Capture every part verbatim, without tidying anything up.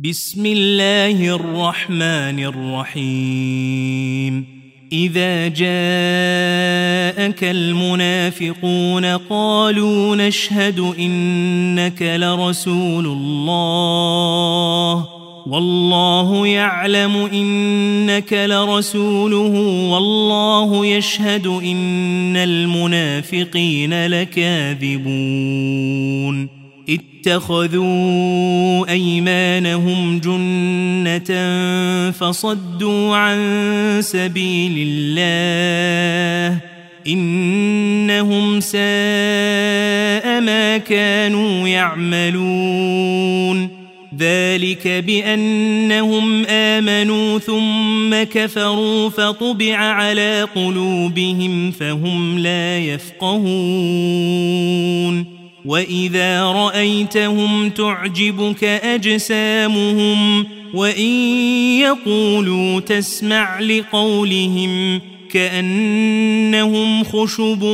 بسم الله الرحمن الرحيم إذا جاءك المنافقون قالوا نشهد إنك لرسول الله والله يعلم إنك لرسوله والله يشهد إن المنافقين لكاذبون اتخذوا أيمانهم جنة فصدوا عن سبيل الله إنهم ساء ما كانوا يعملون ذلك بأنهم آمنوا ثم كفروا فطبع على قلوبهم فهم لا يفقهون وإذا رأيتهم تعجبك أجسامهم وإن يقولوا تسمع لقولهم كأنهم خشب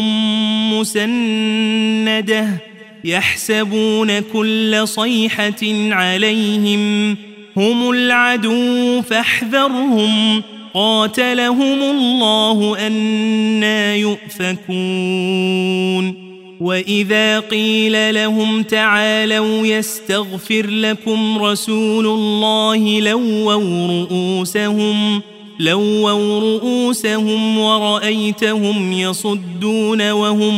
مسندة يحسبون كل صيحة عليهم هم العدو فاحذرهم قاتلهم الله أنى يؤفكون وإذا قيل لهم تعالوا يستغفر لكم رسول الله لووا رؤوسهم لووا رؤوسهم ورأيتهم يصدون وهم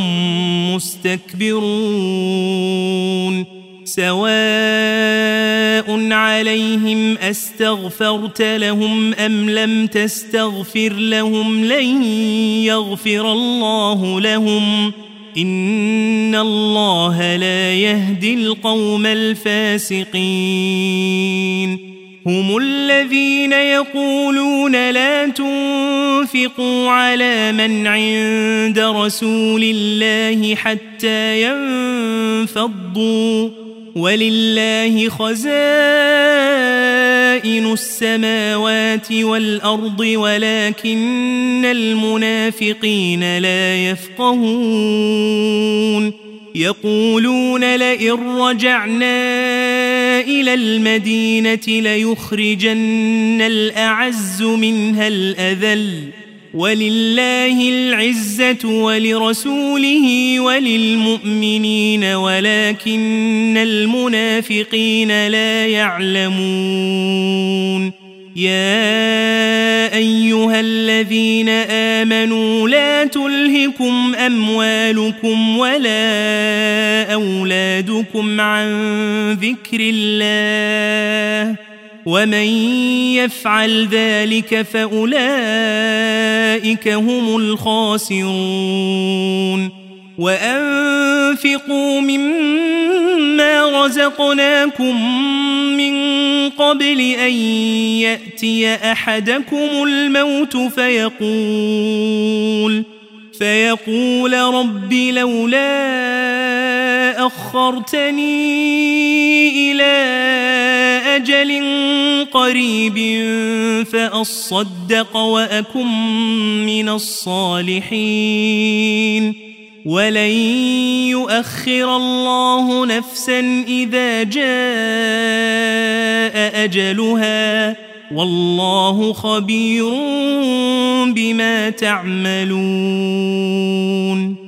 مستكبرون سواء عليهم أستغفرت لهم أم لم تستغفر لهم لن يغفر الله لهم إن الله لا يهدي القوم الفاسقين هم الذين يقولون لا تنفقوا على من عند رسول الله حتى ينفضوا ولله خزائن السماوات والأرض ولكن المنافقين لا يفقهون يقولون لئن رجعنا إلى المدينة ليخرجن الأعز منها الأذل ولله العزة ولرسوله وللمؤمنين ولكن المنافقين لا يعلمون يا أيها الذين آمنوا لا تلهكم أموالكم ولا أولادكم عن ذكر الله ومن يفعل ذلك فأولئك هم الخاسرون وأنفقوا مما رزقناكم من قبل أن يأتي أحدكم الموت فيقول فيقول رب لولا أخرتني إلى أجل قريب فأصدق وأكن من الصالحين ولن يؤخر الله نفسا إذا جاء أجلها والله خبير بما تعملون.